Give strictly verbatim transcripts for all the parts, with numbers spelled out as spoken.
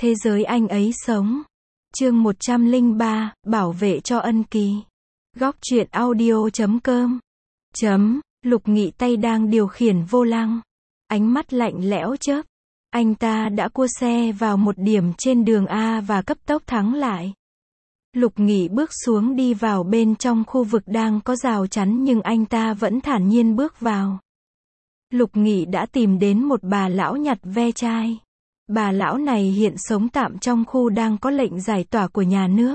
Thế giới anh ấy sống. Chương một trăm lẻ ba, bảo vệ cho Ân Kỳ. Góc truyện audio chấm com. Chấm, Lục Nghị tay đang điều khiển vô lăng. Ánh mắt lạnh lẽo chớp. Anh ta đã cua xe vào một điểm trên đường A và cấp tốc thắng lại. Lục Nghị bước xuống đi vào bên trong khu vực đang có rào chắn nhưng anh ta vẫn thản nhiên bước vào. Lục Nghị đã tìm đến một bà lão nhặt ve chai. Bà lão này hiện sống tạm trong khu đang có lệnh giải tỏa của nhà nước.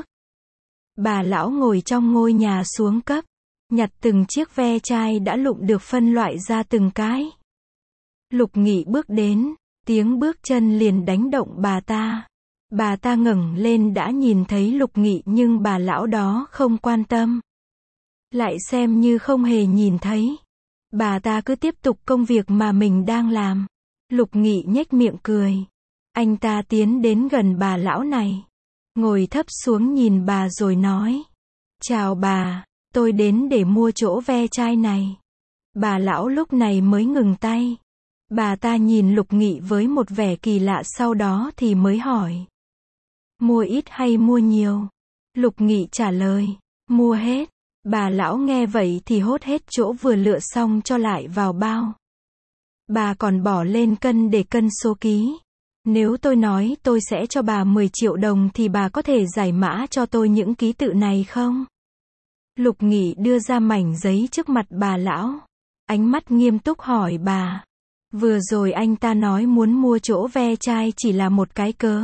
Bà lão ngồi trong ngôi nhà xuống cấp, nhặt từng chiếc ve chai đã lụm được phân loại ra từng cái. Lục Nghị bước đến, tiếng bước chân liền đánh động bà ta. Bà ta ngẩng lên đã nhìn thấy Lục Nghị nhưng bà lão đó không quan tâm. Lại xem như không hề nhìn thấy. Bà ta cứ tiếp tục công việc mà mình đang làm. Lục Nghị nhếch miệng cười. Anh ta tiến đến gần bà lão này. Ngồi thấp xuống nhìn bà rồi nói. Chào bà, tôi đến để mua chỗ ve chai này. Bà lão lúc này mới ngừng tay. Bà ta nhìn Lục Nghị với một vẻ kỳ lạ sau đó thì mới hỏi. Mua ít hay mua nhiều? Lục Nghị trả lời. Mua hết. Bà lão nghe vậy thì hốt hết chỗ vừa lựa xong cho lại vào bao. Bà còn bỏ lên cân để cân số ký. Nếu tôi nói tôi sẽ cho bà mười triệu đồng thì bà có thể giải mã cho tôi những ký tự này không? Lục Nghị đưa ra mảnh giấy trước mặt bà lão. Ánh mắt nghiêm túc hỏi bà. Vừa rồi anh ta nói muốn mua chỗ ve chai chỉ là một cái cớ.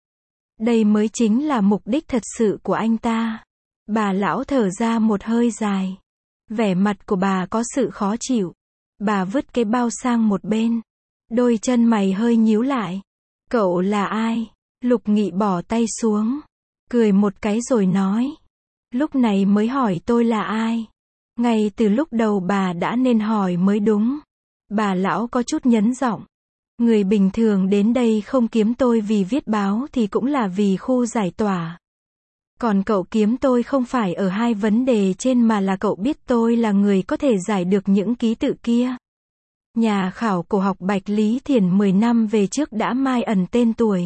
Đây mới chính là mục đích thật sự của anh ta. Bà lão thở ra một hơi dài. Vẻ mặt của bà có sự khó chịu. Bà vứt cái bao sang một bên. Đôi chân mày hơi nhíu lại. Cậu là ai? Lục Nghị bỏ tay xuống. Cười một cái rồi nói. Lúc này mới hỏi tôi là ai? Ngay từ lúc đầu bà đã nên hỏi mới đúng. Bà lão có chút nhấn giọng. Người bình thường đến đây không kiếm tôi vì viết báo thì cũng là vì khu giải tỏa. Còn cậu kiếm tôi không phải ở hai vấn đề trên mà là cậu biết tôi là người có thể giải được những ký tự kia. Nhà khảo cổ học Bạch Lý Thiển mười năm về trước đã mai ẩn tên tuổi.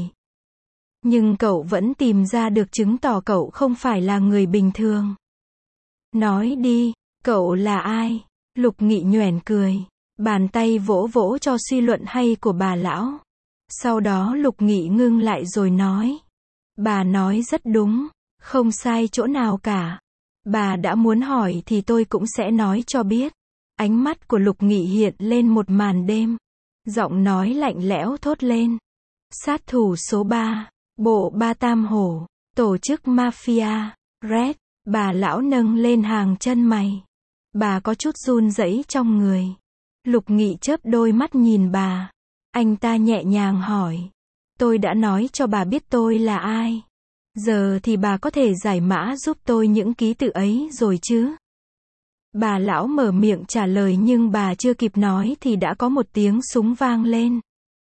Nhưng cậu vẫn tìm ra được chứng tỏ cậu không phải là người bình thường. Nói đi, cậu là ai? Lục Nghị nhoẻn cười. Bàn tay vỗ vỗ cho suy luận hay của bà lão. Sau đó Lục Nghị ngưng lại rồi nói. Bà nói rất đúng, không sai chỗ nào cả. Bà đã muốn hỏi thì tôi cũng sẽ nói cho biết. Ánh mắt của Lục Nghị hiện lên một màn đêm. Giọng nói lạnh lẽo thốt lên. Sát thủ số ba, bộ Ba Tam Hổ, tổ chức Mafia, Red. Bà lão nâng lên hàng chân mày. Bà có chút run rẩy trong người. Lục Nghị chớp đôi mắt nhìn bà. Anh ta nhẹ nhàng hỏi. Tôi đã nói cho bà biết tôi là ai. Giờ thì bà có thể giải mã giúp tôi những ký tự ấy rồi chứ? Bà lão mở miệng trả lời nhưng bà chưa kịp nói thì đã có một tiếng súng vang lên.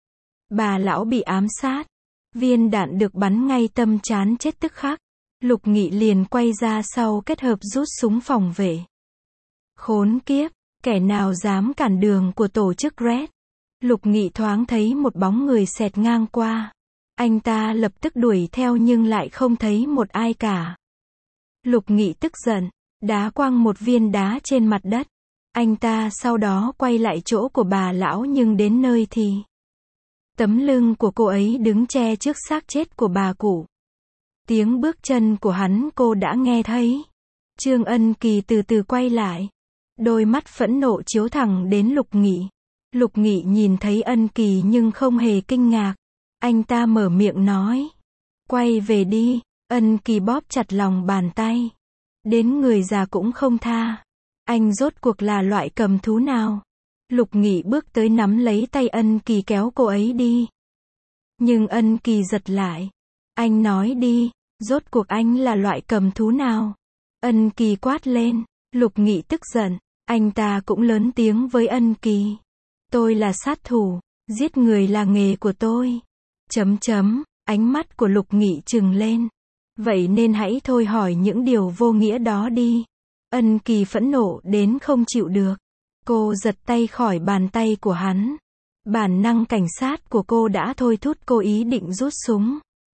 Bà lão bị ám sát. Viên đạn được bắn ngay tâm trán chết tức khắc. Lục Nghị liền quay ra sau kết hợp rút súng phòng vệ. Khốn kiếp, kẻ nào dám cản đường của tổ chức Red? Lục Nghị thoáng thấy một bóng người xẹt ngang qua. Anh ta lập tức đuổi theo nhưng lại không thấy một ai cả. Lục Nghị tức giận, đá quăng một viên đá trên mặt đất. Anh ta sau đó quay lại chỗ của bà lão nhưng đến nơi thì tấm lưng của cô ấy đứng che trước xác chết của bà cụ. Tiếng bước chân của hắn cô đã nghe thấy. Trương Ân Kỳ từ từ quay lại. Đôi mắt phẫn nộ chiếu thẳng đến Lục Nghị. Lục Nghị nhìn thấy Ân Kỳ nhưng không hề kinh ngạc. Anh ta mở miệng nói. Quay về đi. Ân Kỳ bóp chặt lòng bàn tay. Đến người già cũng không tha. Anh rốt cuộc là loại cầm thú nào? Lục Nghị bước tới nắm lấy tay Ân Kỳ kéo cô ấy đi. Nhưng Ân Kỳ giật lại. Anh nói đi, rốt cuộc anh là loại cầm thú nào? Ân Kỳ quát lên. Lục Nghị tức giận. Anh ta cũng lớn tiếng với Ân Kỳ. Tôi là sát thủ, giết người là nghề của tôi. Chấm chấm, ánh mắt của Lục Nghị trừng lên. Vậy nên hãy thôi hỏi những điều vô nghĩa đó đi. Ân Kỳ phẫn nộ đến không chịu được. Cô giật tay khỏi bàn tay của hắn. Bản năng cảnh sát của cô đã thôi thúc cô ý định rút súng.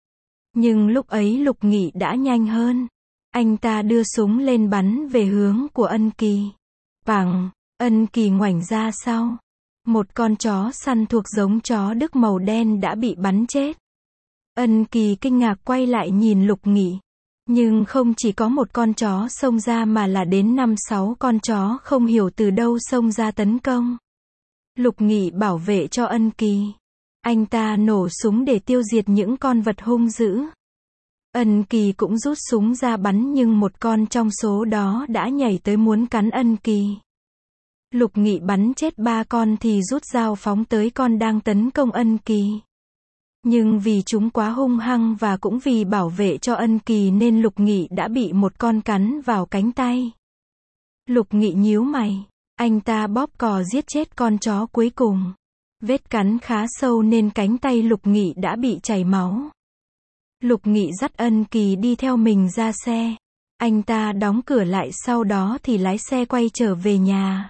Nhưng lúc ấy Lục Nghị đã nhanh hơn. Anh ta đưa súng lên bắn về hướng của Ân Kỳ. Bằng, Ân Kỳ ngoảnh ra sau. Một con chó săn thuộc giống chó Đức màu đen đã bị bắn chết. Ân Kỳ kinh ngạc quay lại nhìn Lục Nghị. Nhưng không chỉ có một con chó xông ra mà là đến năm sáu con chó không hiểu từ đâu xông ra tấn công. Lục Nghị bảo vệ cho Ân Kỳ. Anh ta nổ súng để tiêu diệt những con vật hung dữ. Ân Kỳ cũng rút súng ra bắn nhưng một con trong số đó đã nhảy tới muốn cắn Ân Kỳ. Lục Nghị bắn chết ba con thì rút dao phóng tới con đang tấn công Ân Kỳ. Nhưng vì chúng quá hung hăng và cũng vì bảo vệ cho Ân Kỳ nên Lục Nghị đã bị một con cắn vào cánh tay. Lục Nghị nhíu mày. Anh ta bóp cò giết chết con chó cuối cùng. Vết cắn khá sâu nên cánh tay Lục Nghị đã bị chảy máu. Lục Nghị dắt Ân Kỳ đi theo mình ra xe. Anh ta đóng cửa lại sau đó thì lái xe quay trở về nhà.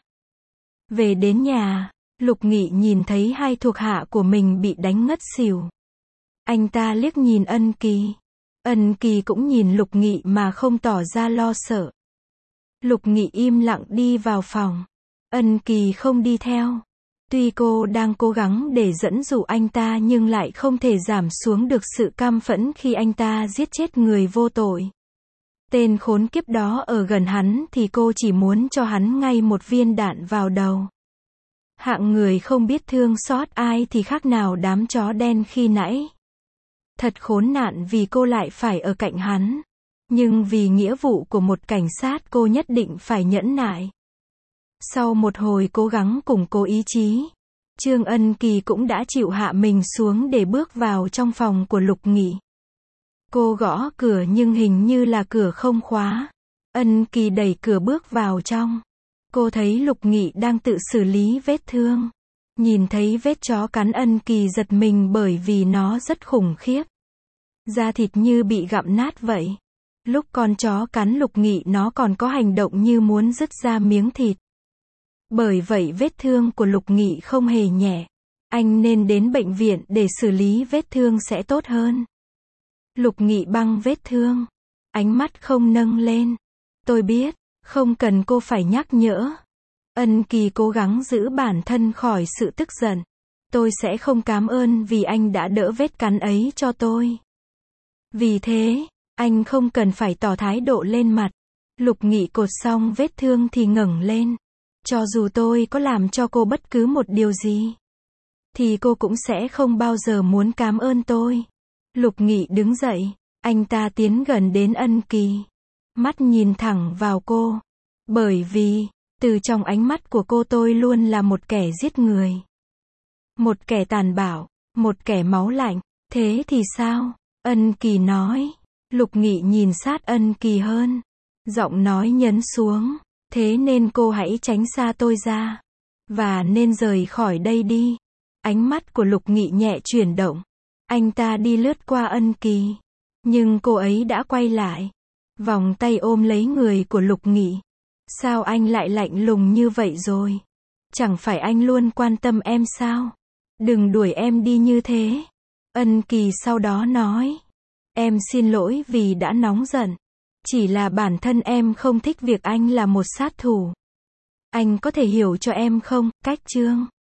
Về đến nhà, Lục Nghị nhìn thấy hai thuộc hạ của mình bị đánh ngất xỉu. Anh ta liếc nhìn Ân Kỳ. Ân Kỳ cũng nhìn Lục Nghị mà không tỏ ra lo sợ. Lục Nghị im lặng đi vào phòng. Ân Kỳ không đi theo. Tuy cô đang cố gắng để dẫn dụ anh ta nhưng lại không thể giảm xuống được sự căm phẫn khi anh ta giết chết người vô tội. Tên khốn kiếp đó ở gần hắn thì cô chỉ muốn cho hắn ngay một viên đạn vào đầu. Hạng người không biết thương xót ai thì khác nào đám chó đen khi nãy. Thật khốn nạn vì cô lại phải ở cạnh hắn. Nhưng vì nghĩa vụ của một cảnh sát cô nhất định phải nhẫn nại. Sau một hồi cố gắng củng cố ý chí, Trương Ân Kỳ cũng đã chịu hạ mình xuống để bước vào trong phòng của Lục Nghị. Cô gõ cửa nhưng hình như là cửa không khóa. Ân Kỳ đẩy cửa bước vào trong. Cô thấy Lục Nghị đang tự xử lý vết thương. Nhìn thấy vết chó cắn Ân Kỳ giật mình bởi vì nó rất khủng khiếp. Da thịt như bị gặm nát vậy. Lúc con chó cắn Lục Nghị nó còn có hành động như muốn rứt ra miếng thịt. Bởi vậy vết thương của Lục Nghị không hề nhẹ. Anh nên đến bệnh viện để xử lý vết thương sẽ tốt hơn. Lục Nghị băng vết thương. Ánh mắt không nâng lên. Tôi biết, không cần cô phải nhắc nhở. Ân Kỳ cố gắng giữ bản thân khỏi sự tức giận. Tôi sẽ không cảm ơn vì anh đã đỡ vết cắn ấy cho tôi. Vì thế, anh không cần phải tỏ thái độ lên mặt. Lục Nghị cột xong vết thương thì ngẩng lên. Cho dù tôi có làm cho cô bất cứ một điều gì, thì cô cũng sẽ không bao giờ muốn cảm ơn tôi. Lục Nghị đứng dậy. Anh ta tiến gần đến Ân Kỳ. Mắt nhìn thẳng vào cô. Bởi vì, từ trong ánh mắt của cô tôi luôn là một kẻ giết người. Một kẻ tàn bạo. Một kẻ máu lạnh. Thế thì sao? Ân Kỳ nói. Lục Nghị nhìn sát Ân Kỳ hơn. Giọng nói nhấn xuống. Thế nên cô hãy tránh xa tôi ra. Và nên rời khỏi đây đi. Ánh mắt của Lục Nghị nhẹ chuyển động. Anh ta đi lướt qua Ân Kỳ. Nhưng cô ấy đã quay lại. Vòng tay ôm lấy người của Lục Nghị. Sao anh lại lạnh lùng như vậy rồi? Chẳng phải anh luôn quan tâm em sao? Đừng đuổi em đi như thế. Ân Kỳ sau đó nói. Em xin lỗi vì đã nóng giận. Chỉ là bản thân em không thích việc anh là một sát thủ. Anh có thể hiểu cho em không? Cách Trương